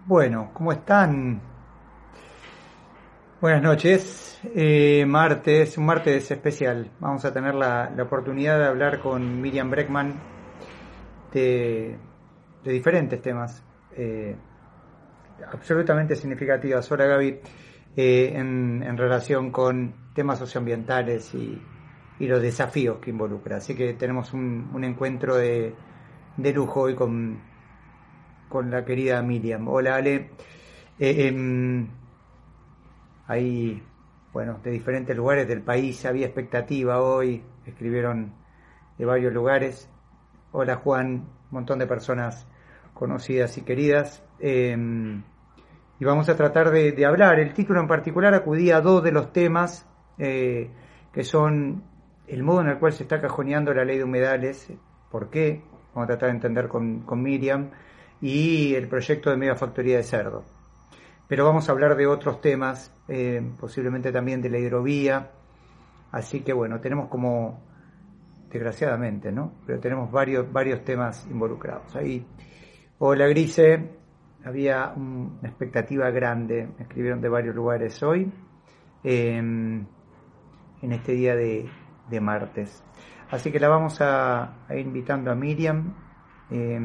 Bueno, ¿cómo están? Buenas noches. Un martes especial. Vamos a tener la oportunidad de hablar con Miriam Breckman de, de diferentes temas absolutamente significativos. Hola Gaby, en relación con temas socioambientales y los desafíos que involucra. Así que tenemos un encuentro de lujo hoy con la querida Miriam. Hola Ale. Eh, em, Hay, bueno, de diferentes lugares del país había expectativa hoy, escribieron de varios lugares. Hola Juan, un montón de personas conocidas y queridas. Y vamos a tratar de hablar. El título en particular acudía a dos de los temas que son el modo en el cual se está cajoneando la ley de humedales, por qué, vamos a tratar de entender con Miriam, y el proyecto de megafactoría de cerdo. Pero vamos a hablar de otros temas, posiblemente también de la hidrovía. Así que bueno, tenemos como, desgraciadamente, ¿no? Pero tenemos varios temas involucrados. Ahí, hola Grise, había una expectativa grande, me escribieron de varios lugares hoy, en este día de martes. Así que la vamos a ir invitando a Miriam. Eh,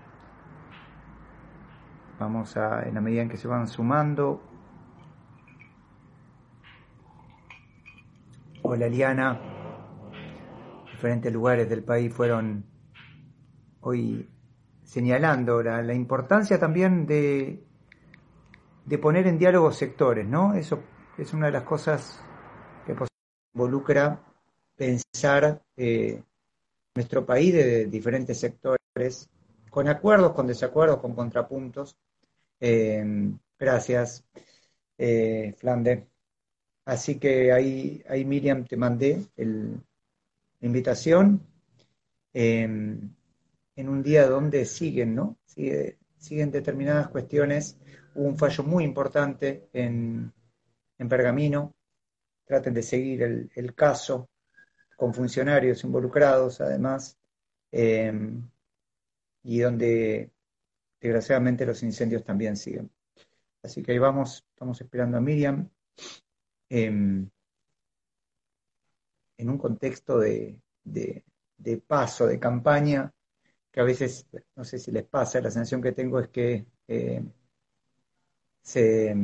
Vamos a, en la medida en que se van sumando. Hola Liana, diferentes lugares del país fueron hoy señalando la importancia también de poner en diálogo sectores, ¿no? Eso es una de las cosas que involucra pensar nuestro país de diferentes sectores, con acuerdos, con desacuerdos, con contrapuntos. Gracias, Flande. Así que ahí Miriam, te mandé la invitación. En un día donde siguen, ¿no? Siguen determinadas cuestiones. Hubo un fallo muy importante en Pergamino. Traten de seguir el caso con funcionarios involucrados, además, eh, y donde desgraciadamente los incendios también siguen. Así que ahí vamos, estamos esperando a Miriam en un contexto de paso, de campaña, que a veces, no sé si les pasa, la sensación que tengo es que se,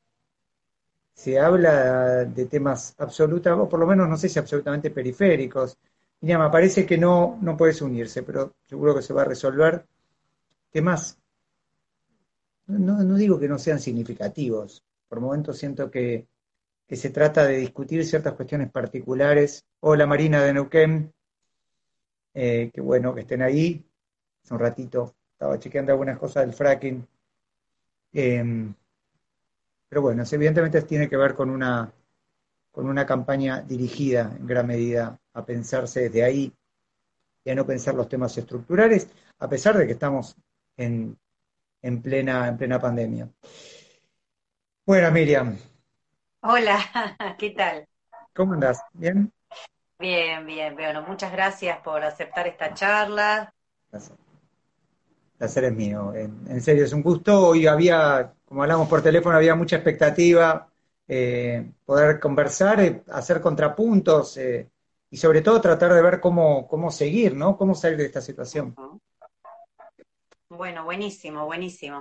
se habla de temas absolutos, o por lo menos no sé si absolutamente periféricos. Mira, me parece que no puedes unirse, pero seguro que se va a resolver. Temas, no digo que no sean significativos, por momentos siento que se trata de discutir ciertas cuestiones particulares. Hola Marina de Neuquén, qué bueno que estén ahí. Hace un ratito estaba chequeando algunas cosas del fracking. Eh, pero bueno, evidentemente tiene que ver con una campaña dirigida en gran medida a pensarse desde ahí y a no pensar los temas estructurales, a pesar de que estamos en, en plena pandemia. Bueno, Miriam, Hola, ¿qué tal? ¿cómo andás? ¿Bien? Bien, bien, bueno, muchas gracias por aceptar esta charla. El placer es mío. En serio, es un gusto. Hoy había, como hablamos por teléfono, había mucha expectativa, poder conversar, hacer contrapuntos, y sobre todo tratar de ver cómo seguir, ¿no? Cómo salir de esta situación. Ujú. Bueno, buenísimo, buenísimo.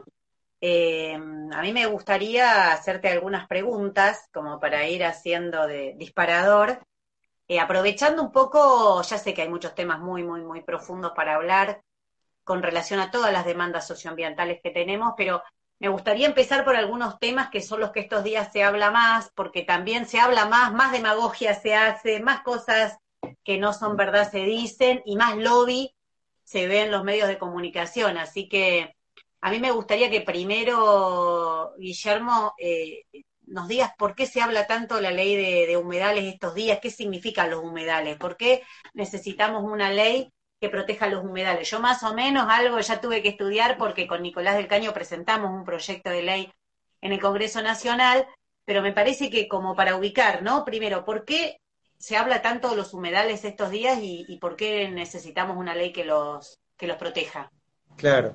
A mí me gustaría hacerte algunas preguntas como para ir haciendo de disparador, aprovechando un poco, ya sé que hay muchos temas muy, muy, muy profundos para hablar con relación a todas las demandas socioambientales que tenemos, pero me gustaría empezar por algunos temas que son los que estos días se habla más, porque también se habla más demagogia se hace, más cosas que no son verdad se dicen y más lobby se ve en los medios de comunicación. Así que a mí me gustaría que primero, Guillermo, nos digas por qué se habla tanto la ley de humedales estos días, qué significan los humedales, por qué necesitamos una ley que proteja los humedales. Yo más o menos algo ya tuve que estudiar porque con Nicolás del Caño presentamos un proyecto de ley en el Congreso Nacional, pero me parece que como para ubicar, ¿no? Primero, ¿por qué se habla tanto de los humedales estos días y por qué necesitamos una ley que los proteja? Claro.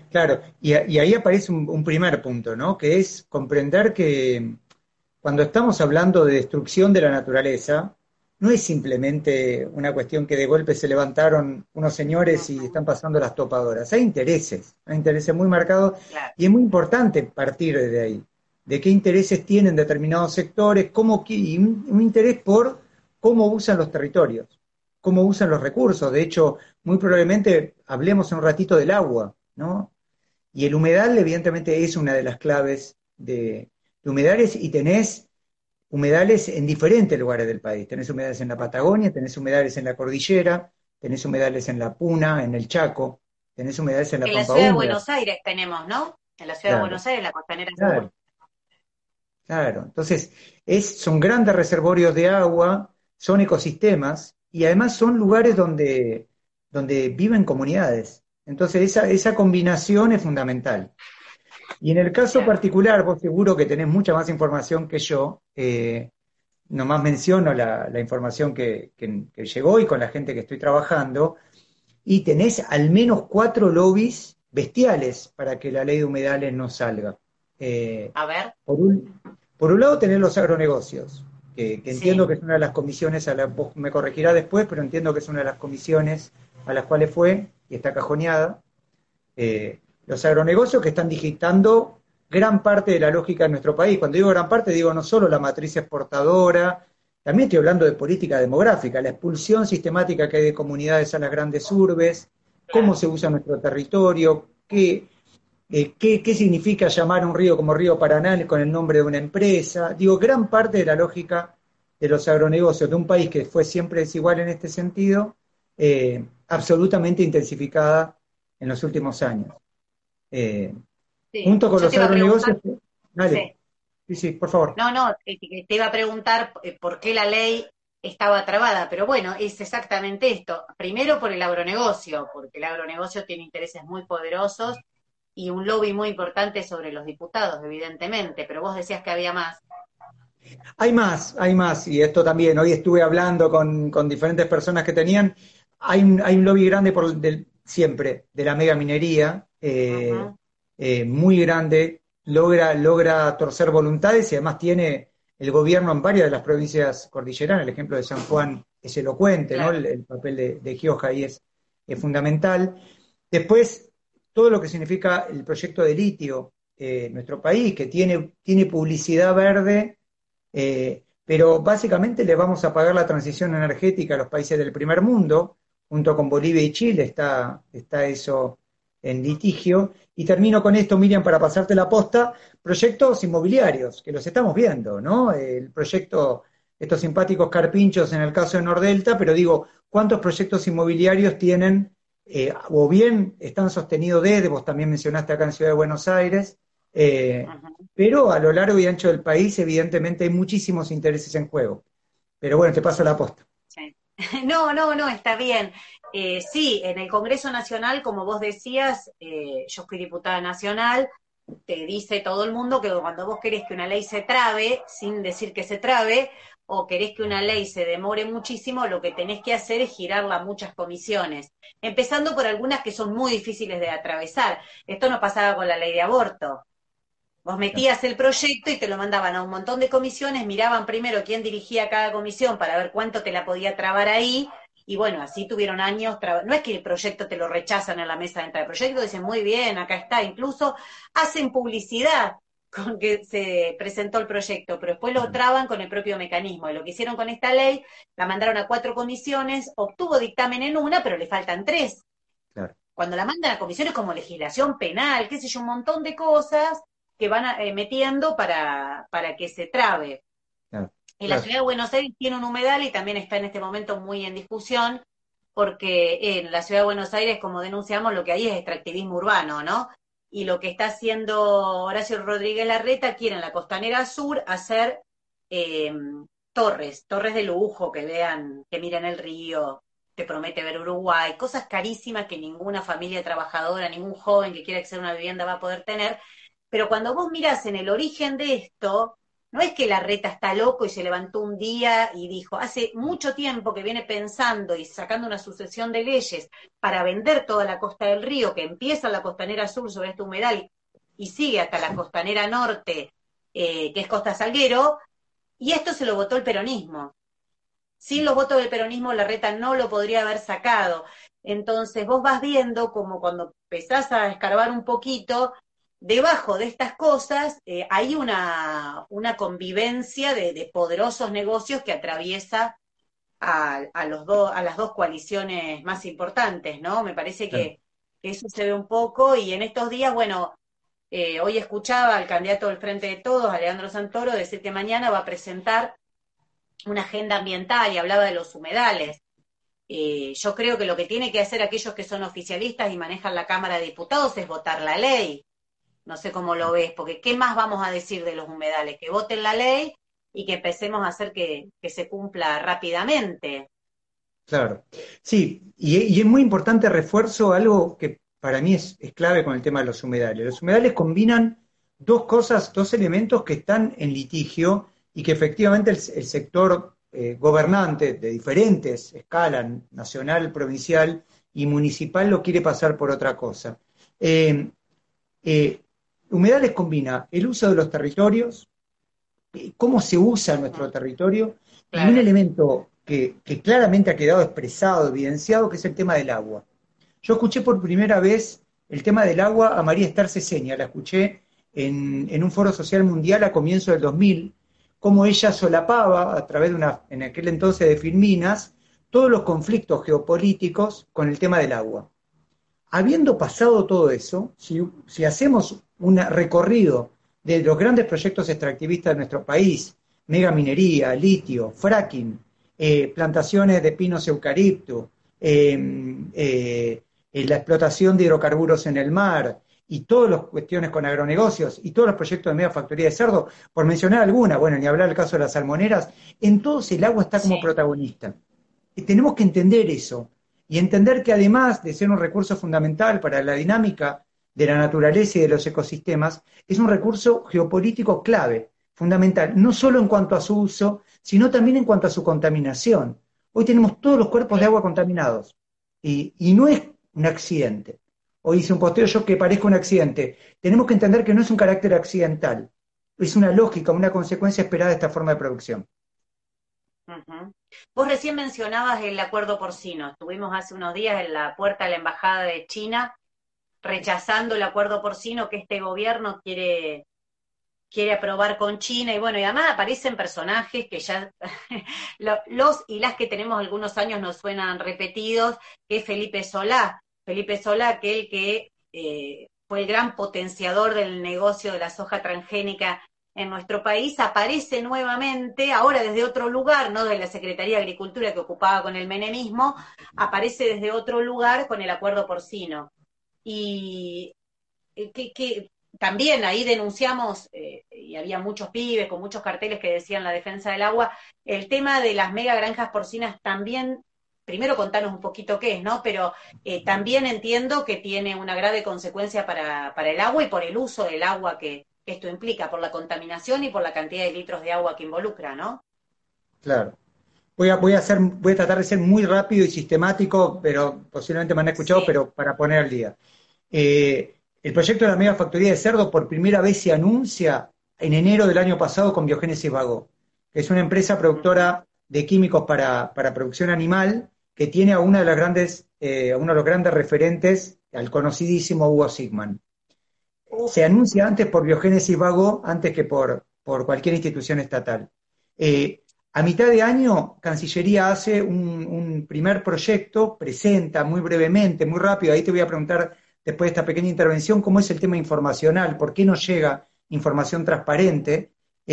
Claro, y ahí aparece un primer punto, ¿no? Que es comprender que cuando estamos hablando de destrucción de la naturaleza, no es simplemente una cuestión que de golpe se levantaron unos señores y están Ujú, pasando las topadoras. Hay intereses muy marcados claro, y es muy importante partir de ahí, de qué intereses tienen determinados sectores, y un interés por cómo usan los territorios, cómo usan los recursos. De hecho, muy probablemente hablemos un ratito del agua, ¿no? Y el humedal, evidentemente, es una de las claves de humedales y tenés humedales en diferentes lugares del país. Tenés humedales en la Patagonia, tenés humedales en la cordillera, tenés humedales en la Puna, en el Chaco, tenés humedales en la en la Pampa ciudad de húmeda. Buenos Aires tenemos, ¿no? En la ciudad de Claro, Buenos Aires, la Costanera Sur. claro, claro. Entonces, son grandes reservorios de agua, son ecosistemas y además son lugares donde viven comunidades. Entonces, esa combinación es fundamental. Y en el caso Claro. particular, vos seguro que tenés mucha más información que yo. Nomás menciono la información que llegó y con la gente que estoy trabajando, y tenés al menos 4 lobbies bestiales para que la ley de humedales no salga. Eh, A ver, por un, por un lado tenés los agronegocios, que entiendo sí. que es una de las comisiones, vos me corregirá después, pero entiendo que es una de las comisiones a las cuales fue y está cajoneada. Los agronegocios que están digitando gran parte de la lógica de nuestro país. Cuando digo gran parte, digo no solo la matriz exportadora, también estoy hablando de política demográfica, la expulsión sistemática que hay de comunidades a las grandes urbes, cómo Claro. se usa nuestro territorio, qué significa llamar a un río como Río Paraná con el nombre de una empresa. Digo, gran parte de la lógica de los agronegocios de un país que fue siempre desigual en este sentido, absolutamente intensificada en los últimos años. Eh, Sí. Junto con Yo los te iba a preguntar, agronegocios, dale, sí. sí, sí, por favor. No, no, te iba a preguntar por qué la ley estaba trabada, pero bueno, es exactamente esto. Primero por el agronegocio, porque el agronegocio tiene intereses muy poderosos y un lobby muy importante sobre los diputados, evidentemente, pero vos decías que había más. Hay más, y esto también, hoy estuve hablando con diferentes personas que tenían, hay un lobby grande siempre, de la mega minería, Ujú, muy grande, logra torcer voluntades y además tiene el gobierno en varias de las provincias cordilleranas, el ejemplo de San Juan es elocuente, ¿no? claro, El papel de Gioja ahí es fundamental. Después, todo lo que significa el proyecto de litio en nuestro país, que tiene publicidad verde, pero básicamente le vamos a pagar la transición energética a los países del primer mundo, junto con Bolivia y Chile está eso en litigio. Y termino con esto, Miriam, para pasarte la posta, proyectos inmobiliarios, que los estamos viendo, ¿no? El proyecto, estos simpáticos carpinchos en el caso de Nordelta, pero digo, ¿cuántos proyectos inmobiliarios tienen, o bien están sostenidos vos también mencionaste acá en Ciudad de Buenos Aires, ujú, pero a lo largo y ancho del país, evidentemente, hay muchísimos intereses en juego. Pero bueno, te paso la posta. sí. No, no, no, está bien. Sí, en el Congreso Nacional, como vos decías, yo fui diputada nacional, te dice todo el mundo que cuando vos querés que una ley se trabe, sin decir que se trabe, o querés que una ley se demore muchísimo, lo que tenés que hacer es girarla a muchas comisiones, empezando por algunas que son muy difíciles de atravesar. Esto no pasaba con la ley de aborto. Vos metías el proyecto y te lo mandaban a un montón de comisiones, miraban primero quién dirigía cada comisión para ver cuánto te la podía trabar ahí, y bueno, así tuvieron años. No es que el proyecto te lo rechazan en la mesa de entrada del proyecto, dicen muy bien, acá está, incluso hacen publicidad con que se presentó el proyecto, pero después lo traban con el propio mecanismo. Y lo que hicieron con esta ley, la mandaron a 4 comisiones, obtuvo dictamen en una, pero le faltan 3. Claro, Cuando la mandan a comisiones como legislación penal, qué sé yo, un montón de cosas que van metiendo para que se trabe. claro, En la claro. ciudad de Buenos Aires tiene un humedal y también está en este momento muy en discusión, porque en la ciudad de Buenos Aires, como denunciamos, lo que hay es extractivismo urbano, ¿no? Y lo que está haciendo Horacio Rodríguez Larreta quiere en la Costanera Sur hacer eh, torres de lujo que vean, que miren el río, te promete ver Uruguay, cosas carísimas que ninguna familia trabajadora, ningún joven que quiera acceder a una vivienda va a poder tener. Pero cuando vos mirás en el origen de esto, No es que Larreta está loco y se levantó un día y dijo, hace mucho tiempo que viene pensando y sacando una sucesión de leyes para vender toda la costa del río, que empieza en la costanera sur sobre este humedal y sigue hasta la costanera norte, que es Costa Salguero, y esto se lo votó el peronismo. Sin los votos del peronismo, Larreta no lo podría haber sacado. Entonces vos vas viendo como cuando empezás a escarbar un poquito, debajo de estas cosas hay una convivencia de poderosos negocios que atraviesa a las dos coaliciones más importantes, ¿no? Me parece Claro. que eso se ve un poco y en estos días, bueno, hoy escuchaba al candidato del Frente de Todos, Alejandro Santoro, decir que mañana va a presentar una agenda ambiental y hablaba de los humedales. Yo creo que lo que tiene que hacer aquellos que son oficialistas y manejan la Cámara de Diputados es votar la ley. No sé cómo lo ves, porque ¿qué más vamos a decir de los humedales? Que voten la ley y que empecemos a hacer que se cumpla rápidamente. Claro. Sí, y es muy importante refuerzo algo que para mí es clave con el tema de los humedales. Los humedales combinan dos cosas, dos elementos que están en litigio y que efectivamente el sector gobernante de diferentes escalas, nacional, provincial y municipal, lo quiere pasar por otra cosa. Eh, eh, Humedales combina el uso de los territorios, cómo se usa nuestro territorio, y un Claro, elemento que claramente ha quedado expresado, evidenciado, que es el tema del agua. Yo escuché por primera vez el tema del agua a María Esther Ceseña, la escuché en un foro social mundial a comienzo del 2000, cómo ella solapaba a través de una, en aquel entonces de Filminas, todos los conflictos geopolíticos con el tema del agua. Habiendo pasado todo eso, si hacemos un recorrido de los grandes proyectos extractivistas de nuestro país, megaminería, litio, fracking, plantaciones de pinos y eucalipto, la explotación de hidrocarburos en el mar y todas las cuestiones con agronegocios y todos los proyectos de megafactoría de cerdo, por mencionar alguna, bueno, ni hablar del caso de las salmoneras, en todos el agua está como sí. protagonista. Y tenemos que entender eso y entender que además de ser un recurso fundamental para la dinámica de la naturaleza y de los ecosistemas, es un recurso geopolítico clave, fundamental, no solo en cuanto a su uso, sino también en cuanto a su contaminación. Hoy tenemos todos los cuerpos de agua contaminados y no es un accidente. Hoy hice un posteo yo que parezca un accidente. Tenemos que entender que no es un carácter accidental, es una lógica, una consecuencia esperada de esta forma de producción. Ujú. Vos recién mencionabas el acuerdo porcino. Estuvimos hace unos días en la puerta de la Embajada de China rechazando el acuerdo porcino que este gobierno quiere aprobar con China y bueno, y además aparecen personajes que ya los y las que tenemos algunos años nos suenan repetidos, que es Felipe Solá. Felipe Solá, aquel que fue el gran potenciador del negocio de la soja transgénica en nuestro país, aparece nuevamente, ahora desde otro lugar, no de la Secretaría de Agricultura que ocupaba con el menemismo, aparece desde otro lugar con el acuerdo porcino. Y que también ahí denunciamos, y había muchos pibes con muchos carteles que decían la defensa del agua, el tema de las mega granjas porcinas también, primero contanos un poquito qué es, ¿no? Pero también entiendo que tiene una grave consecuencia para el agua y por el uso del agua que esto implica, por la contaminación y por la cantidad de litros de agua que involucra, ¿no? Claro. Voy a tratar de ser muy rápido y sistemático, pero posiblemente me han escuchado, Sí. pero para poner al día. El proyecto de la megafactoría de cerdo por primera vez se anuncia en enero del año pasado con Biogénesis Vago, que es una empresa Uh-huh. productora de químicos para producción animal, que tiene a una de las grandes, a uno de los grandes referentes, al conocidísimo Hugo Sigman. Se Uf, anuncia antes por Biogénesis Vago, antes que por cualquier institución estatal. A mitad de año, Cancillería hace un primer proyecto, presenta muy brevemente, muy rápido, ahí te voy a preguntar después de esta pequeña intervención cómo es el tema informacional, por qué no llega información transparente,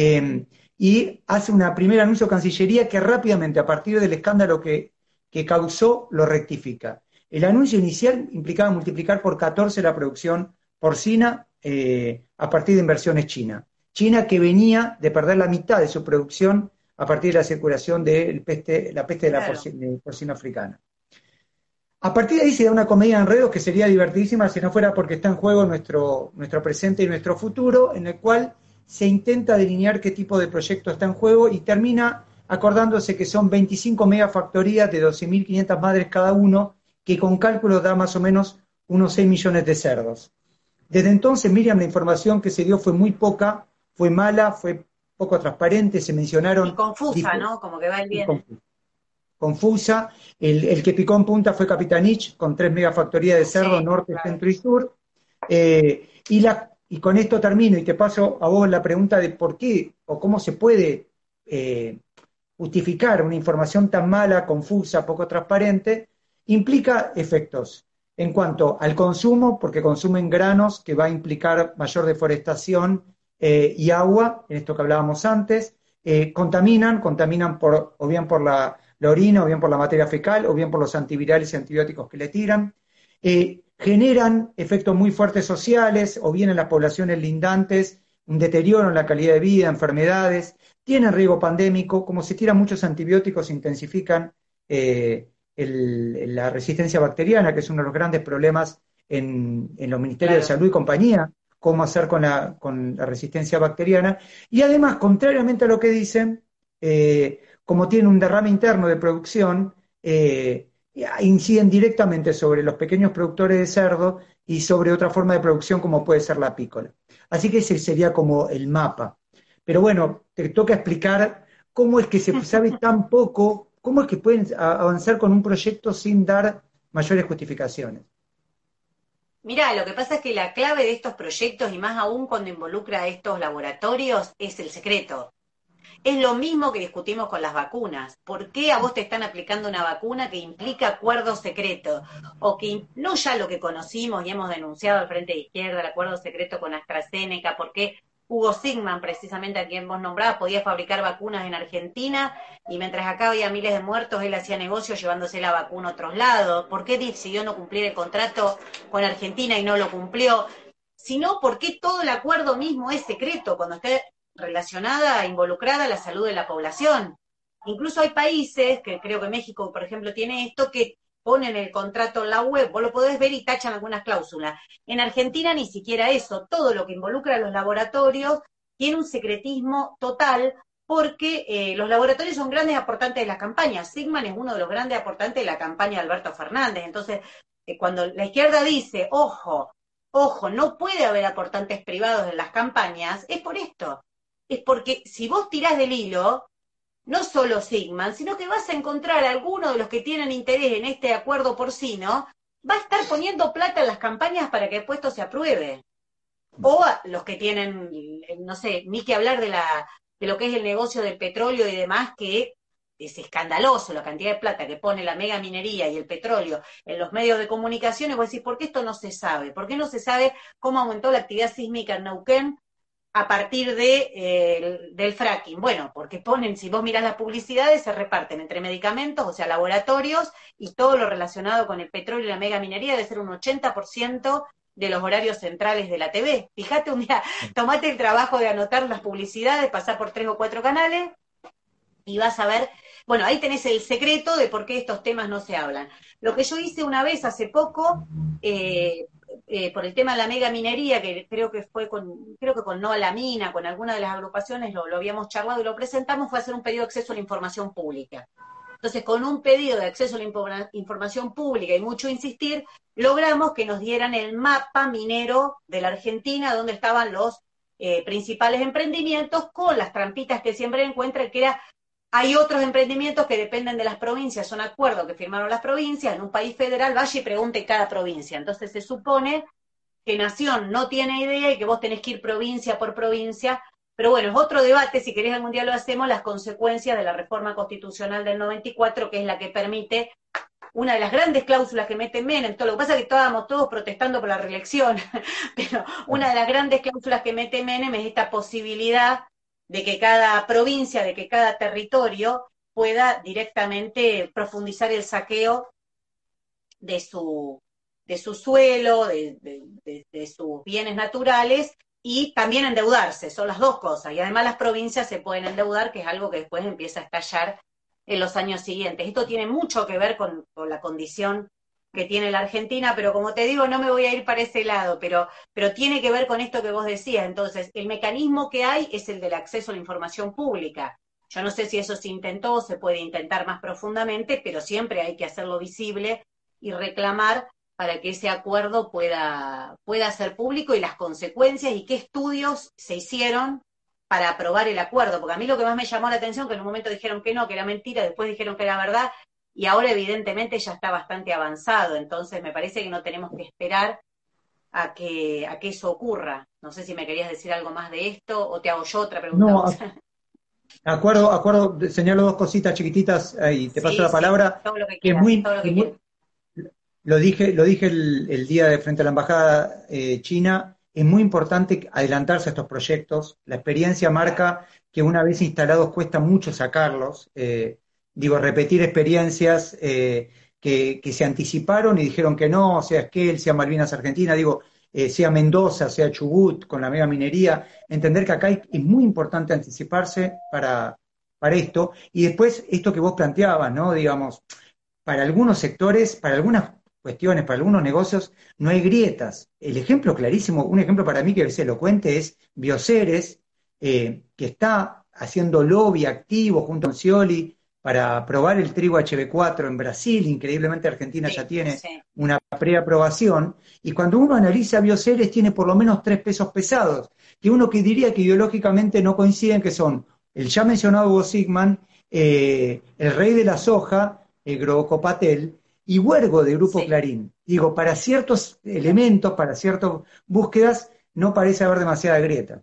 y hace un primer anuncio Cancillería que rápidamente, a partir del escándalo que causó, lo rectifica. El anuncio inicial implicaba multiplicar por 14 la producción porcina a partir de inversiones chinas. China que venía de perder la mitad de su producción a partir de la circulación de la peste de la claro. porcina africana. A partir de ahí se da una comedia de enredos que sería divertidísima si no fuera porque está en juego nuestro presente y nuestro futuro, en el cual se intenta delinear qué tipo de proyecto está en juego y termina acordándose que son 25 megafactorías de 12.500 madres cada uno, que con cálculos da más o menos unos 6 millones de cerdos. Desde entonces, Miriam, la información que se dio fue muy poca, fue mala, fue poco transparente, se Y mencionaron confusa, ¿no? Como que va el y viene. confusa. El que picó en punta fue Capitanich, con 3 megafactorías de cerdo, Sí, norte, claro. centro y sur. Y con esto termino y te paso a vos la pregunta de por qué o cómo se puede eh, justificar una información tan mala, confusa, poco transparente, implica efectos en cuanto al consumo, porque consumen granos, que va a implicar mayor deforestación y agua, en esto que hablábamos antes, contaminan o bien por la orina, o bien por la materia fecal, o bien por los antivirales y antibióticos que le tiran, generan efectos muy fuertes sociales, o bien en las poblaciones lindantes, un deterioro en la calidad de vida, enfermedades, tienen riesgo pandémico, como se tiran muchos antibióticos, se intensifican la resistencia bacteriana, que es uno de los grandes problemas en los ministerios de Claro. salud y compañía, cómo hacer con la resistencia bacteriana. Y además, contrariamente a lo que dicen, como tienen un derrame interno de producción, inciden directamente sobre los pequeños productores de cerdo y sobre otra forma de producción como puede ser la apícola. Así que ese sería como el mapa. Pero bueno, te toca explicar cómo es que se sabe tan poco, cómo es que pueden avanzar con un proyecto sin dar mayores justificaciones. Mirá, lo que pasa es que la clave de estos proyectos, y más aún cuando involucra a estos laboratorios, es el secreto. Es lo mismo que discutimos con las vacunas. ¿Por qué a vos te están aplicando una vacuna que implica acuerdo secreto? O que no ya lo que conocimos y hemos denunciado al Frente de Izquierda, el acuerdo secreto con AstraZeneca, ¿por qué Hugo Sigman, precisamente a quien vos nombrabas, podía fabricar vacunas en Argentina y mientras acá había miles de muertos, él hacía negocio llevándose la vacuna a otros lados? ¿Por qué decidió no cumplir el contrato con Argentina y no lo cumplió? Sino, ¿por qué todo el acuerdo mismo es secreto cuando está relacionada, involucrada a la salud de la población? Incluso hay países, que creo que México, por ejemplo, tiene esto, que ponen el contrato en la web, vos lo podés ver y tachan algunas cláusulas. En Argentina ni siquiera eso, todo lo que involucra a los laboratorios tiene un secretismo total porque los laboratorios son grandes aportantes de las campañas. Sigman es uno de los grandes aportantes de la campaña de Alberto Fernández. Entonces, cuando la izquierda dice, ojo, ojo, no puede haber aportantes privados en las campañas, es por esto. Es porque si vos tirás del hilo, no solo Sigman, sino que vas a encontrar a alguno de los que tienen interés en este acuerdo porcino, va a estar poniendo plata en las campañas para que después esto se apruebe. O a los que tienen, no sé, ni que hablar de lo que es el negocio del petróleo y demás, que es escandaloso la cantidad de plata que pone la mega minería y el petróleo en los medios de comunicación. Y vos decís, ¿por qué esto no se sabe? ¿Por qué no se sabe cómo aumentó la actividad sísmica en Neuquén a partir del fracking? Bueno, porque ponen, si vos mirás las publicidades, se reparten entre medicamentos, o sea, laboratorios, y todo lo relacionado con el petróleo y la mega minería debe ser un 80% de los horarios centrales de la TV. Fíjate un día, tomate el trabajo de anotar las publicidades, pasar por 3 o 4 canales, y vas a ver, bueno, ahí tenés el secreto de por qué estos temas no se hablan. Lo que yo hice una vez hace poco, por el tema de la mega minería, que creo que con No a la Mina, con alguna de las agrupaciones lo habíamos charlado y lo presentamos, fue hacer un pedido de acceso a la información pública. Entonces, con un pedido de acceso a la información pública y mucho insistir, logramos que nos dieran el mapa minero de la Argentina, donde estaban los principales emprendimientos, con las trampitas que siempre encuentran, que era, hay otros emprendimientos que dependen de las provincias, son acuerdos que firmaron las provincias, en un país federal, vaya y pregunte cada provincia. Entonces se supone que Nación no tiene idea y que vos tenés que ir provincia por provincia. Pero bueno, es otro debate, si querés algún día lo hacemos, las consecuencias de la reforma constitucional del 94, que es la que permite una de las grandes cláusulas que mete Menem. Todo lo que pasa es que estábamos todos protestando por la reelección, pero una de las grandes cláusulas que mete Menem es esta posibilidad de que cada provincia, de que cada territorio pueda directamente profundizar el saqueo de su suelo, de sus bienes naturales, y también endeudarse, son las dos cosas. Y además las provincias se pueden endeudar, que es algo que después empieza a estallar en los años siguientes. Esto tiene mucho que ver con la condición que tiene la Argentina, pero como te digo, no me voy a ir para ese lado, pero tiene que ver con esto que vos decías. Entonces, el mecanismo que hay es el del acceso a la información pública. Yo no sé si eso se intentó, se puede intentar más profundamente, pero siempre hay que hacerlo visible y reclamar para que ese acuerdo pueda ser público y las consecuencias y qué estudios se hicieron para aprobar el acuerdo. Porque a mí lo que más me llamó la atención, que en un momento dijeron que no, que era mentira, después dijeron que era verdad, y ahora evidentemente ya está bastante avanzado, entonces me parece que no tenemos que esperar a que eso ocurra. No sé si me querías decir algo más de esto o te hago yo otra pregunta a No, vos. señalo dos cositas chiquititas y te paso Sí, la sí, palabra, todo lo que que es quieras, todo lo que quieras. lo dije el día de frente a la embajada china, es muy importante adelantarse a estos proyectos. La experiencia marca que una vez instalados cuesta mucho sacarlos. Digo, repetir experiencias que se anticiparon y dijeron que no, sea Esquel, sea Malvinas Argentina, digo, sea Mendoza, sea Chubut, con la mega minería, entender que acá es muy importante anticiparse para esto. Y después, esto que vos planteabas, ¿no? Digamos, para algunos sectores, para algunas cuestiones, para algunos negocios, no hay grietas. El ejemplo clarísimo, un ejemplo para mí que es elocuente es Bioceres, que está haciendo lobby activo junto con Scioli para aprobar el trigo HB4 en Brasil. Increíblemente Argentina ya Sí, tiene sí, una preaprobación, y cuando uno analiza Bioceres tiene por lo menos tres pesos pesados, que uno que diría que ideológicamente no coinciden, que son el ya mencionado Hugo Sigman, el rey de la soja, Grocopatel, y Huergo de Grupo sí. Clarín. Digo, para ciertos elementos, para ciertas búsquedas, no parece haber demasiada grieta.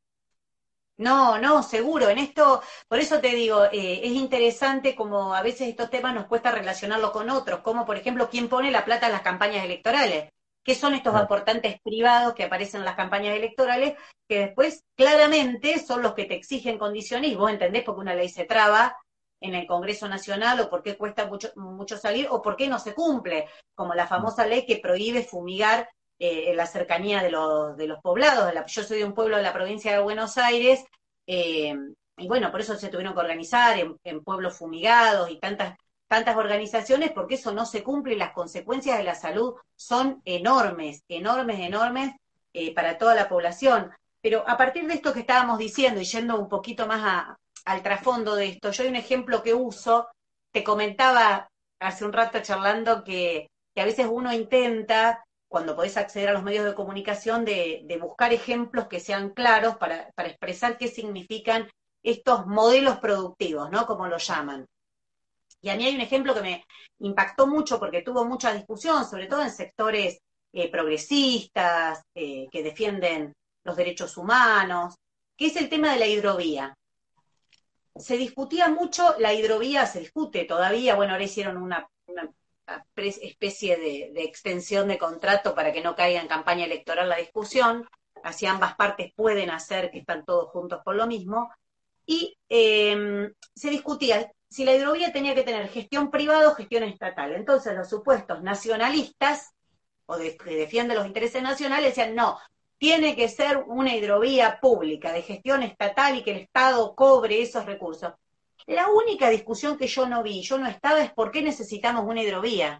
No, no, seguro. En esto, por eso te digo, es interesante como a veces estos temas nos cuesta relacionarlo con otros, como por ejemplo, quién pone la plata en las campañas electorales. ¿Qué son estos Claro. aportantes privados que aparecen en las campañas electorales? Que después claramente son los que te exigen condiciones y vos entendés por qué una ley se traba en el Congreso Nacional o por qué cuesta mucho, mucho salir o por qué no se cumple, como la famosa ley que prohíbe fumigar en la cercanía de los poblados. Yo soy de un pueblo de la provincia de Buenos Aires, eh, y bueno, por eso se tuvieron que organizar en pueblos fumigados y tantas organizaciones, porque eso no se cumple y las consecuencias de la salud son enormes, enormes, enormes para toda la población. Pero a partir de esto que estábamos diciendo y yendo un poquito más al trasfondo de esto, yo hay un ejemplo que uso, te comentaba hace un rato charlando que a veces uno intenta cuando podés acceder a los medios de comunicación, de buscar ejemplos que sean claros para expresar qué significan estos modelos productivos, ¿no? Como lo llaman. Y a mí hay un ejemplo que me impactó mucho porque tuvo mucha discusión, sobre todo en sectores progresistas, que defienden los derechos humanos, que es el tema de la hidrovía. Se discutía mucho la hidrovía, se discute todavía, bueno, ahora hicieron una especie de extensión de contrato para que no caiga en campaña electoral la discusión, así ambas partes pueden hacer que están todos juntos por lo mismo, y se discutía si la hidrovía tenía que tener gestión privada o gestión estatal. Entonces los supuestos nacionalistas, que defienden los intereses nacionales, decían no, tiene que ser una hidrovía pública, de gestión estatal y que el Estado cobre esos recursos. La única discusión que yo no vi, yo no estaba, es por qué necesitamos una hidrovía.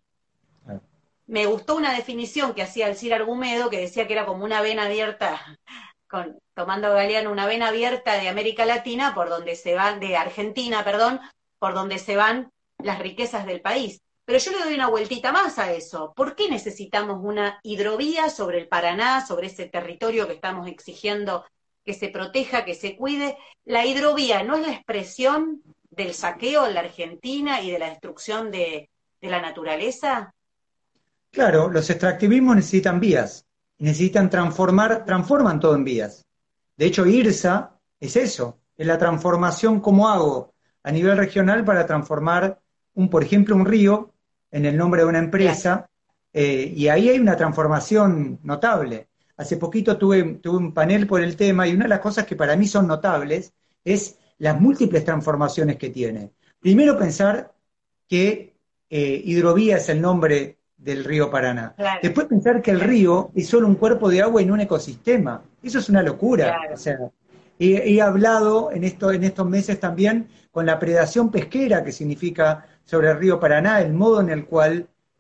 Me gustó una definición que hacía Alcir Argumedo, que decía que era como una vena abierta, tomando Galeano, una vena abierta de América Latina, por donde se van, de Argentina, perdón, por donde se van las riquezas del país. Pero yo le doy una vueltita más a eso. ¿Por qué necesitamos una hidrovía sobre el Paraná, sobre ese territorio que estamos exigiendo que se proteja, que se cuide? La hidrovía no es la expresión del saqueo en la Argentina y de la destrucción de la naturaleza. Claro, los extractivismos necesitan vías, necesitan transforman todo en vías. De hecho, IRSA es eso, es la transformación, cómo hago a nivel regional para transformar, por ejemplo, un río en el nombre de una Claro. empresa, y ahí hay una transformación notable. Hace poquito tuve un panel por el tema, y una de las cosas que para mí son notables es las múltiples transformaciones que tiene. Primero, pensar que hidrovía es el nombre del río Paraná. Claro, Después, pensar que el claro, río es solo un cuerpo de agua en un ecosistema. Eso es una locura. O claro. sea, he hablado en estos meses también con la predación pesquera que significa sobre el río Paraná, el modo en el cual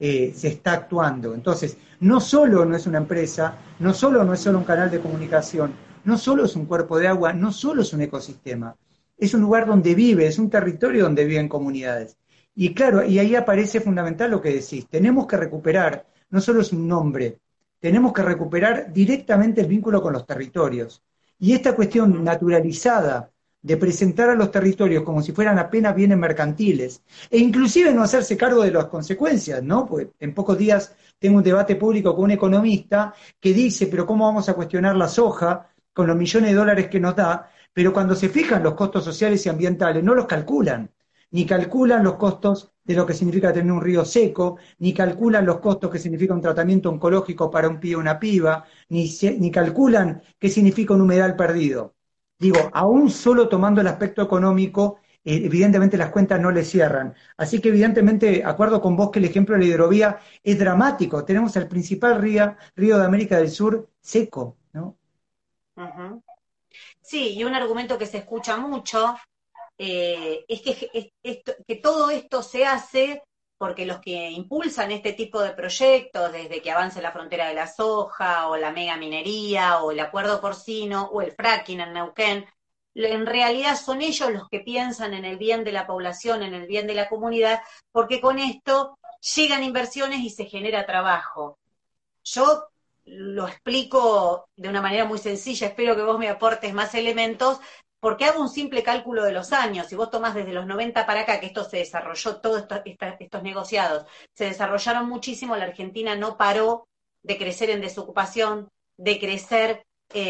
se está actuando. Entonces, no solo no es una empresa, no solo no es solo un canal de comunicación, no solo es un cuerpo de agua, no solo es un ecosistema, es un lugar donde vive, es un territorio donde viven comunidades. Y claro, y ahí aparece fundamental lo que decís, tenemos que recuperar, no solo es un nombre, tenemos que recuperar directamente el vínculo con los territorios. Y esta cuestión naturalizada de presentar a los territorios como si fueran apenas bienes mercantiles, e inclusive no hacerse cargo de las consecuencias, ¿no? Pues en pocos días tengo un debate público con un economista que dice, pero ¿cómo vamos a cuestionar la soja con los millones de dólares que nos da? Pero cuando se fijan los costos sociales y ambientales, no los calculan, ni calculan los costos de lo que significa tener un río seco, ni calculan los costos que significa un tratamiento oncológico para un pibe o una piba, ni calculan qué significa un humedal perdido. Digo, aún solo tomando el aspecto económico, evidentemente las cuentas no le cierran. Así que evidentemente, acuerdo con vos que el ejemplo de la hidrovía es dramático. Tenemos el principal río de América del Sur seco, ¿no? Uh-huh. Sí, y un argumento que se escucha mucho es que todo esto se hace porque los que impulsan este tipo de proyectos, desde que avance la frontera de la soja, o la mega minería, o el acuerdo porcino, o el fracking en Neuquén, en realidad son ellos los que piensan en el bien de la población, en el bien de la comunidad, porque con esto llegan inversiones y se genera trabajo. Yo lo explico de una manera muy sencilla, espero que vos me aportes más elementos, porque hago un simple cálculo de los años. Si vos tomás desde los 90 para acá, que esto se desarrolló, todos estos negociados se desarrollaron muchísimo, la Argentina no paró de crecer en desocupación, de crecer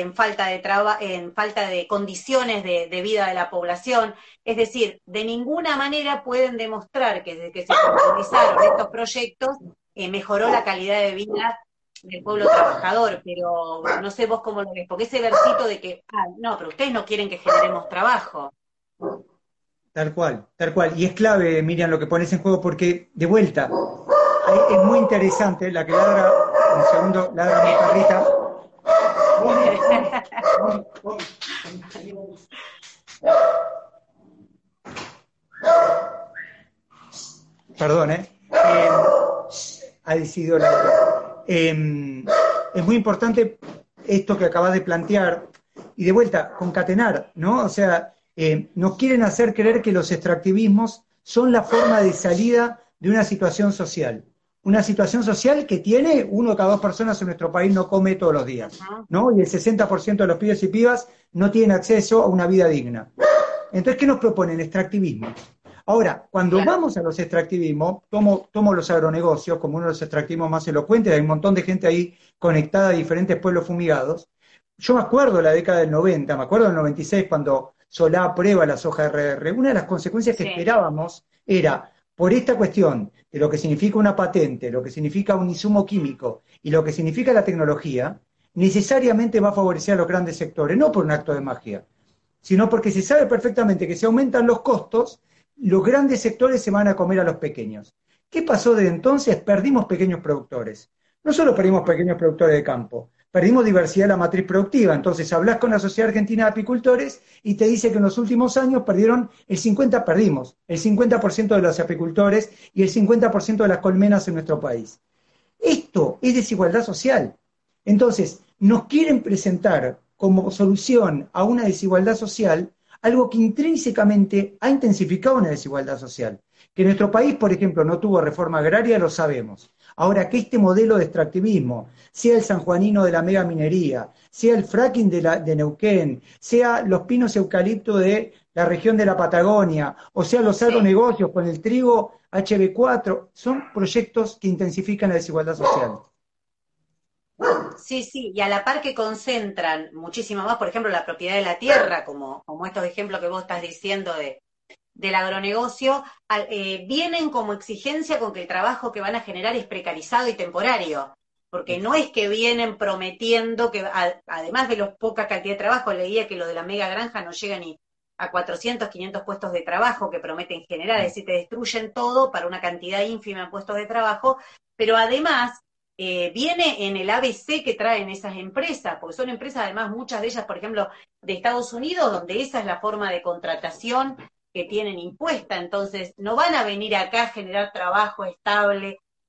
en falta de condiciones de vida de la población. Es decir, de ninguna manera pueden demostrar que desde que se concretizaron estos proyectos mejoró la calidad de vida del pueblo trabajador, pero no sé vos cómo lo ves, porque ese versito de que, no, pero ustedes no quieren que generemos trabajo. Tal cual, tal cual. Y es clave, Miriam, lo que pones en juego, porque, de vuelta, es muy interesante, la que ladra, un segundo, ladra mi perrita. Perdón, ha decidido la... es muy importante esto que acabas de plantear, y de vuelta, concatenar, ¿no? O sea, nos quieren hacer creer que los extractivismos son la forma de salida de una situación social. Una situación social que tiene uno de cada dos personas en nuestro país no come todos los días, ¿no? Y el 60% de los pibes y pibas no tienen acceso a una vida digna. Entonces, ¿qué nos proponen? Extractivismo. Ahora, cuando vamos a los extractivismos, tomo los agronegocios como uno de los extractivismos más elocuentes, hay un montón de gente ahí conectada a diferentes pueblos fumigados. Yo me acuerdo de la década del 90, me acuerdo del 96 cuando Solá aprueba la soja RR. Una de las consecuencias que esperábamos era, por esta cuestión de lo que significa una patente, lo que significa un insumo químico y lo que significa la tecnología, necesariamente va a favorecer a los grandes sectores, no por un acto de magia, sino porque se sabe perfectamente que si aumentan los costos, los grandes sectores se van a comer a los pequeños. ¿Qué pasó desde entonces? Perdimos pequeños productores. No solo perdimos pequeños productores de campo, perdimos diversidad de la matriz productiva. Entonces hablas con la Sociedad Argentina de Apicultores y te dice que en los últimos años perdimos el 50% de los apicultores y el 50% de las colmenas en nuestro país. Esto es desigualdad social. Entonces, nos quieren presentar como solución a una desigualdad social algo que intrínsecamente ha intensificado una desigualdad social. Que nuestro país, por ejemplo, no tuvo reforma agraria, lo sabemos. Ahora, que este modelo de extractivismo, sea el sanjuanino de la mega minería, sea el fracking de Neuquén, sea los pinos eucalipto de la región de la Patagonia, o sea los agronegocios con el trigo HB4, son proyectos que intensifican la desigualdad social. Sí, sí, y a la par que concentran muchísimo más, por ejemplo, la propiedad de la tierra, como estos ejemplos que vos estás diciendo del agronegocio, vienen como exigencia con que el trabajo que van a generar es precarizado y temporario, porque no es que vienen prometiendo que, además de los poca cantidad de trabajo, leía que lo de la mega granja no llega ni a 400, 500 puestos de trabajo que prometen generar, es decir, te destruyen todo para una cantidad ínfima de puestos de trabajo, pero además viene en el ABC que traen esas empresas, porque son empresas además muchas de ellas, por ejemplo, de Estados Unidos, donde esa es la forma de contratación que tienen impuesta, entonces no van a venir acá a generar trabajo estable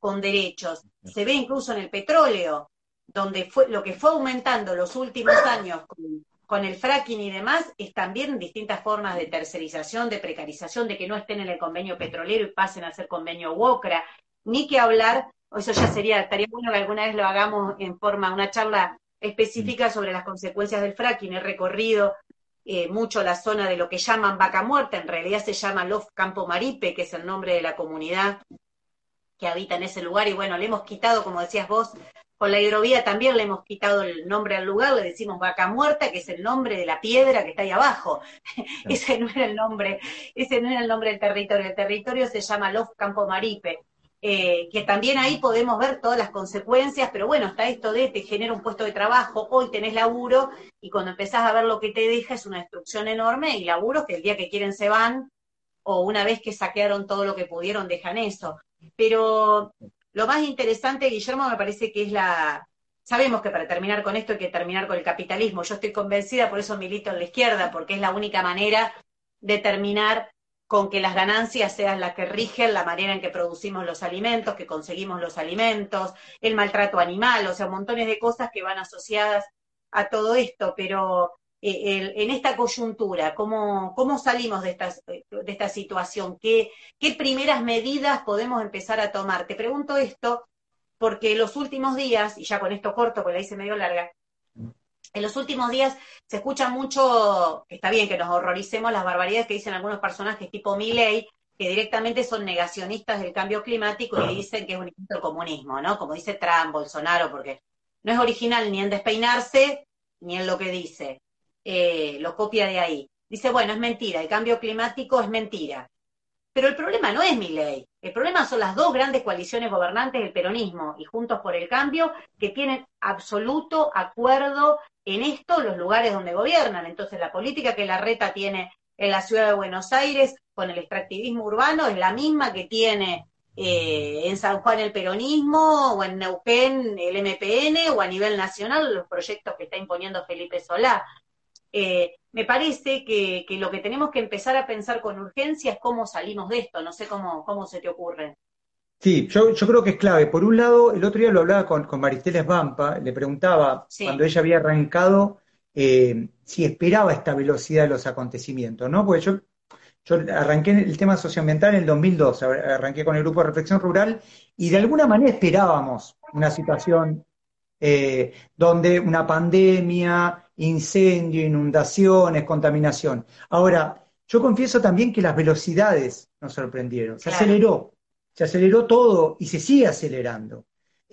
con derechos. Se ve incluso en el petróleo, donde lo que fue aumentando los últimos años con el fracking y demás, es también distintas formas de tercerización, de precarización, de que no estén en el convenio petrolero y pasen a ser convenio WOCRA, ni que hablar, eso ya estaría bueno que alguna vez lo hagamos en forma, una charla específica sobre las consecuencias del fracking. He recorrido mucho la zona de lo que llaman Vaca Muerta, en realidad se llama Lof Campo Maripe, que es el nombre de la comunidad que habita en ese lugar, y bueno, le hemos quitado, como decías vos, con la hidrovía también le hemos quitado el nombre al lugar, le decimos Vaca Muerta, que es el nombre de la piedra que está ahí abajo. Ese no era el nombre del territorio. El territorio se llama Lof Campo Maripe. Que también ahí podemos ver todas las consecuencias, pero bueno, está esto de te genera un puesto de trabajo, hoy tenés laburo, y cuando empezás a ver lo que te deja es una destrucción enorme, y laburos que el día que quieren se van, o una vez que saquearon todo lo que pudieron dejan eso. Pero lo más interesante, Guillermo, me parece que es sabemos que para terminar con esto hay que terminar con el capitalismo. Yo estoy convencida, por eso milito en la izquierda, porque es la única manera de terminar con que las ganancias sean las que rigen la manera en que producimos los alimentos, que conseguimos los alimentos, el maltrato animal, o sea, montones de cosas que van asociadas a todo esto, pero en esta coyuntura, ¿cómo salimos de esta situación? ¿Qué primeras medidas podemos empezar a tomar? Te pregunto esto porque los últimos días, y ya con esto corto, porque la hice medio larga, en los últimos días se escucha mucho, está bien que nos horroricemos las barbaridades que dicen algunos personajes tipo Milei, que directamente son negacionistas del cambio climático y dicen que es un intento del comunismo, ¿no? Como dice Trump, Bolsonaro, porque no es original ni en despeinarse, ni en lo que dice. Lo copia de ahí. Dice, bueno, es mentira, el cambio climático es mentira. Pero el problema no es Milei, el problema son las dos grandes coaliciones gobernantes del peronismo y Juntos por el Cambio, que tienen absoluto acuerdo en esto los lugares donde gobiernan. Entonces la política que Larreta tiene en la ciudad de Buenos Aires con el extractivismo urbano es la misma que tiene en San Juan el peronismo, o en Neuquén el MPN, o a nivel nacional los proyectos que está imponiendo Felipe Solá. Me parece que lo que tenemos que empezar a pensar con urgencia es cómo salimos de esto. No sé cómo se te ocurre. Sí, yo creo que es clave. Por un lado, el otro día lo hablaba con Maristela Svampa, le preguntaba Sí. cuando ella había arrancado si esperaba esta velocidad de los acontecimientos, ¿no? Porque yo arranqué en el tema socioambiental en el 2002, arranqué con el grupo de Reflexión Rural y de alguna manera esperábamos una situación donde una pandemia, incendio, inundaciones, contaminación. Ahora, yo confieso también que las velocidades nos sorprendieron, Claro. se aceleró todo y se sigue acelerando.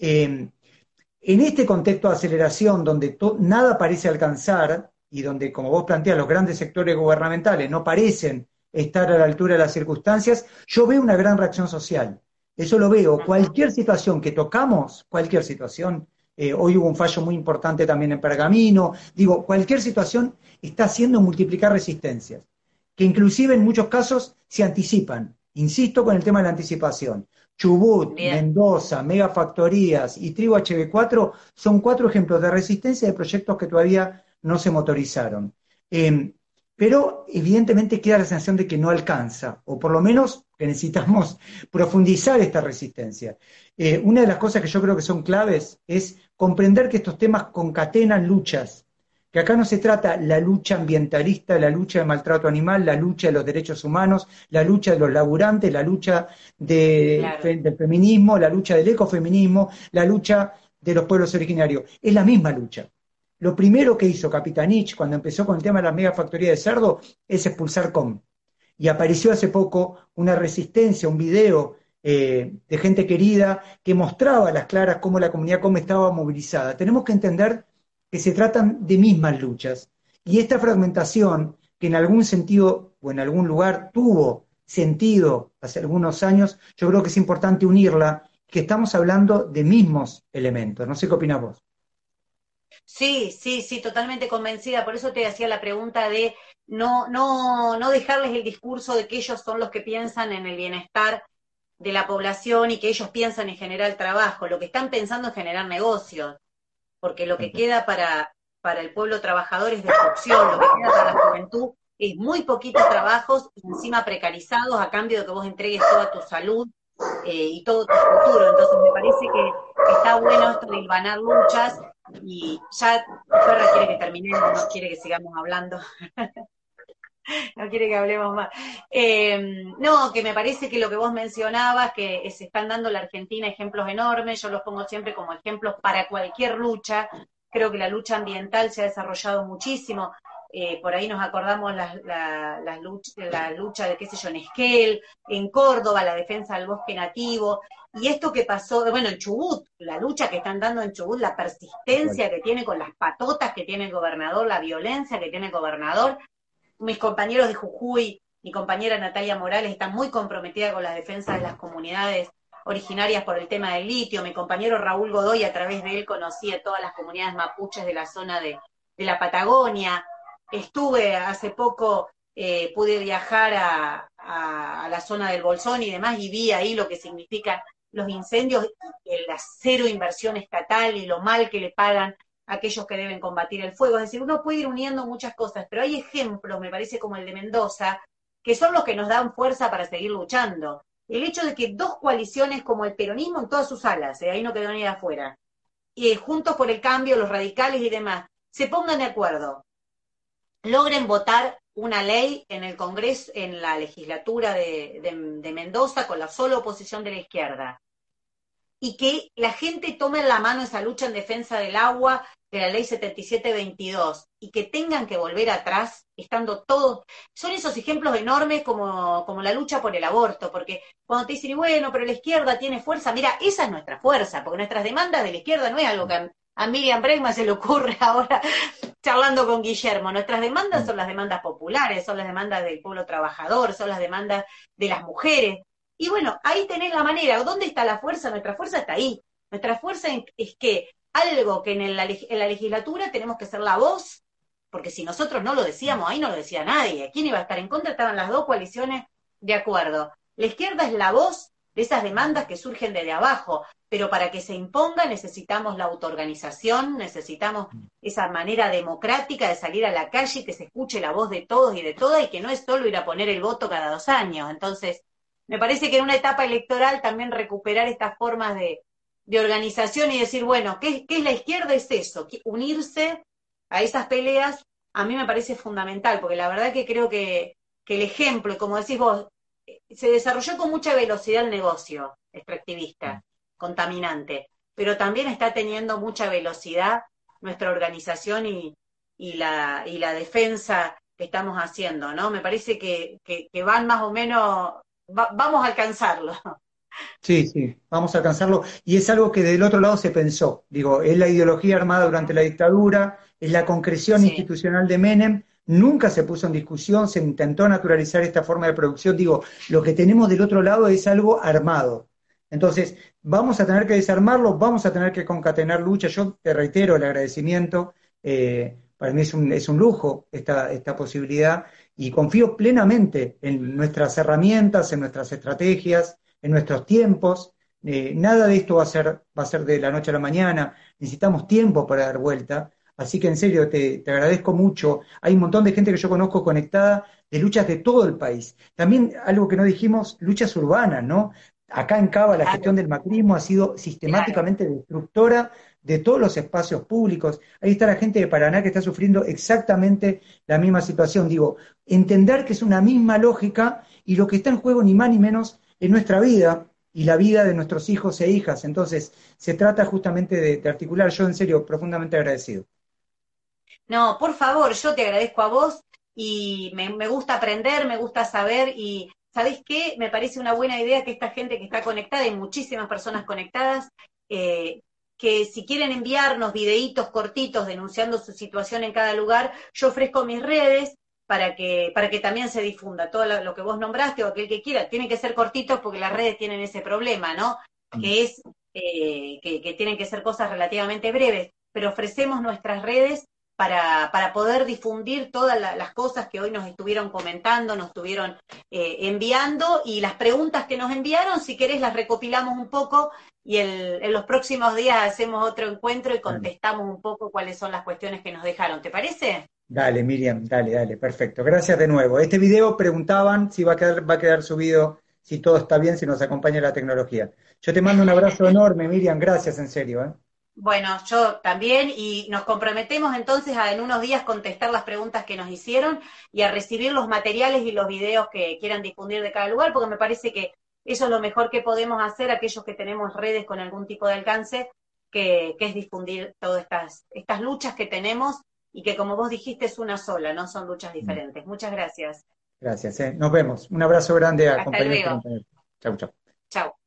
En este contexto de aceleración, donde nada parece alcanzar y donde, como vos planteás, los grandes sectores gubernamentales no parecen estar a la altura de las circunstancias, yo veo una gran reacción social. Eso lo veo. Cualquier situación que tocamos, cualquier situación, hoy hubo un fallo muy importante también en Pergamino, digo, cualquier situación está haciendo multiplicar resistencias, que inclusive en muchos casos se anticipan. Insisto con el tema de la anticipación. Chubut, Bien. Mendoza, megafactorías y Tribu HB4 son 4 ejemplos de resistencia de proyectos que todavía no se motorizaron. Pero evidentemente queda la sensación de que no alcanza, o por lo menos que necesitamos profundizar esta resistencia. Una de las cosas que yo creo que son claves es comprender que estos temas concatenan luchas, que acá no se trata la lucha ambientalista, la lucha del maltrato animal, la lucha de los derechos humanos, la lucha de los laburantes, la lucha del feminismo, la lucha del ecofeminismo, la lucha de los pueblos originarios. Es la misma lucha. Lo primero que hizo Capitanich cuando empezó con el tema de las megafactorías de cerdo es expulsar COM. Y apareció hace poco una resistencia, un video de gente querida que mostraba a las claras cómo la comunidad COM estaba movilizada. Tenemos que entender que se tratan de mismas luchas. Y esta fragmentación, que en algún sentido o en algún lugar tuvo sentido hace algunos años, yo creo que es importante unirla, que estamos hablando de mismos elementos. No sé qué opinás vos. Sí, totalmente convencida. Por eso te hacía la pregunta de no dejarles el discurso de que ellos son los que piensan en el bienestar de la población y que ellos piensan en generar trabajo. Lo que están pensando es generar negocios, porque lo que queda para el pueblo trabajador es destrucción, lo que queda para la juventud es muy poquitos trabajos, encima precarizados, a cambio de que vos entregues toda tu salud y todo tu futuro. Entonces me parece que está bueno esto de hilvanar luchas y ya Ferra quiere que terminemos, no quiere que sigamos hablando, no quiere que hablemos más. No, que me parece que lo que vos mencionabas, que se están dando en la Argentina ejemplos enormes, yo los pongo siempre como ejemplos para cualquier lucha. Creo que la lucha ambiental se ha desarrollado muchísimo. Por ahí nos acordamos la lucha de, qué sé yo, en Esquel, en Córdoba, la defensa del bosque nativo. Y esto que pasó, bueno, en Chubut, la lucha que están dando en Chubut, la persistencia que tiene con las patotas que tiene el gobernador, la violencia que tiene el gobernador. Mis compañeros de Jujuy, mi compañera Natalia Morales está muy comprometida con la defensa de las comunidades originarias por el tema del litio. Mi compañero Raúl Godoy, a través de él conocí a todas las comunidades mapuches de la zona de la Patagonia. Estuve hace poco, pude viajar a la zona del Bolsón y demás, y vi ahí lo que significan los incendios, la cero inversión estatal y lo mal que le pagan aquellos que deben combatir el fuego. Es decir, uno puede ir uniendo muchas cosas, pero hay ejemplos, me parece, como el de Mendoza, que son los que nos dan fuerza para seguir luchando. El hecho de que dos coaliciones como el peronismo en todas sus alas, ahí no quedó ni de afuera, y Juntos por el Cambio, los radicales y demás, se pongan de acuerdo, logren votar una ley en el Congreso, en la legislatura de Mendoza, con la sola oposición de la izquierda, y que la gente tome en la mano esa lucha en defensa del agua, de la ley 7722, y que tengan que volver atrás, estando todos, son esos ejemplos enormes como la lucha por el aborto, porque cuando te dicen, bueno, pero la izquierda tiene fuerza, mira, esa es nuestra fuerza, porque nuestras demandas de la izquierda no es algo que a Miriam Bregman se le ocurre ahora charlando con Guillermo. Nuestras demandas son las demandas populares, son las demandas del pueblo trabajador, son las demandas de las mujeres. Y bueno, ahí tenés la manera. ¿Dónde está la fuerza? Nuestra fuerza está ahí. Nuestra fuerza es que algo que en la legislatura tenemos que ser la voz, porque si nosotros no lo decíamos, ahí no lo decía nadie. ¿Quién iba a estar en contra? Estaban las dos coaliciones de acuerdo. La izquierda es la voz de esas demandas que surgen desde abajo, pero para que se imponga necesitamos la autoorganización, necesitamos esa manera democrática de salir a la calle y que se escuche la voz de todos y de todas, y que no es solo ir a poner el voto cada 2 años. Entonces, me parece que en una etapa electoral también recuperar estas formas de organización y decir, bueno, ¿qué es la izquierda? Es eso, unirse a esas peleas, a mí me parece fundamental, porque la verdad que creo que el ejemplo, y como decís vos, se desarrolló con mucha velocidad el negocio extractivista, contaminante, pero también está teniendo mucha velocidad nuestra organización y la defensa que estamos haciendo, ¿no? Me parece que van más o menos, vamos a alcanzarlo. Sí, sí, vamos a alcanzarlo. Y es algo que del otro lado se pensó. Digo, es la ideología armada durante la dictadura, es la concreción Sí, institucional de Menem. Nunca se puso en discusión, se intentó naturalizar esta forma de producción. Digo, lo que tenemos del otro lado es algo armado. Entonces, vamos a tener que desarmarlo, vamos a tener que concatenar lucha. Yo te reitero el agradecimiento. Para mí es un lujo esta posibilidad y confío plenamente en nuestras herramientas, en nuestras estrategias, en nuestros tiempos. Nada de esto va a ser de la noche a la mañana, necesitamos tiempo para dar vuelta. Así que en serio, te agradezco mucho. Hay un montón de gente que yo conozco conectada de luchas de todo el país. También algo que no dijimos, luchas urbanas, ¿no? Acá en Cava la claro, gestión del macrismo ha sido claro. sistemáticamente destructora de todos los espacios públicos. Ahí está la gente de Paraná que está sufriendo exactamente la misma situación. Digo, entender que es una misma lógica y lo que está en juego ni más ni menos es nuestra vida y la vida de nuestros hijos e hijas. Entonces, se trata justamente de articular. Yo, en serio, profundamente agradecido. No, por favor, yo te agradezco a vos y me gusta aprender, me gusta saber y ¿sabés qué? Me parece una buena idea que esta gente que está conectada, hay muchísimas personas conectadas, que si quieren enviarnos videitos cortitos denunciando su situación en cada lugar, yo ofrezco mis redes para que también se difunda todo lo que vos nombraste o aquel que quiera. Tienen que ser cortitos porque las redes tienen ese problema, ¿no? Que es que tienen que ser cosas relativamente breves, pero ofrecemos nuestras redes para poder difundir todas las cosas que hoy nos estuvieron comentando, nos estuvieron enviando, y las preguntas que nos enviaron, si querés las recopilamos un poco y en los próximos días hacemos otro encuentro y Dale, contestamos un poco cuáles son las cuestiones que nos dejaron. ¿Te parece? dale, Miriam, dale, dale, perfecto. Gracias de nuevo. Este video preguntaban si va a quedar subido si todo está bien, si nos acompaña la tecnología. Yo te mando un abrazo enorme, Miriam, gracias en serio, ¿eh? Bueno, yo también, y nos comprometemos entonces a en unos días contestar las preguntas que nos hicieron y a recibir los materiales y los videos que quieran difundir de cada lugar, porque me parece que eso es lo mejor que podemos hacer aquellos que tenemos redes con algún tipo de alcance, que es difundir todas estas luchas que tenemos y que, como vos dijiste, es una sola, no son luchas diferentes. Muchas gracias. Gracias, ¿eh? Nos vemos. Un abrazo grande a Hasta compañeros y luego. compañeras. Chau, chau. Chau.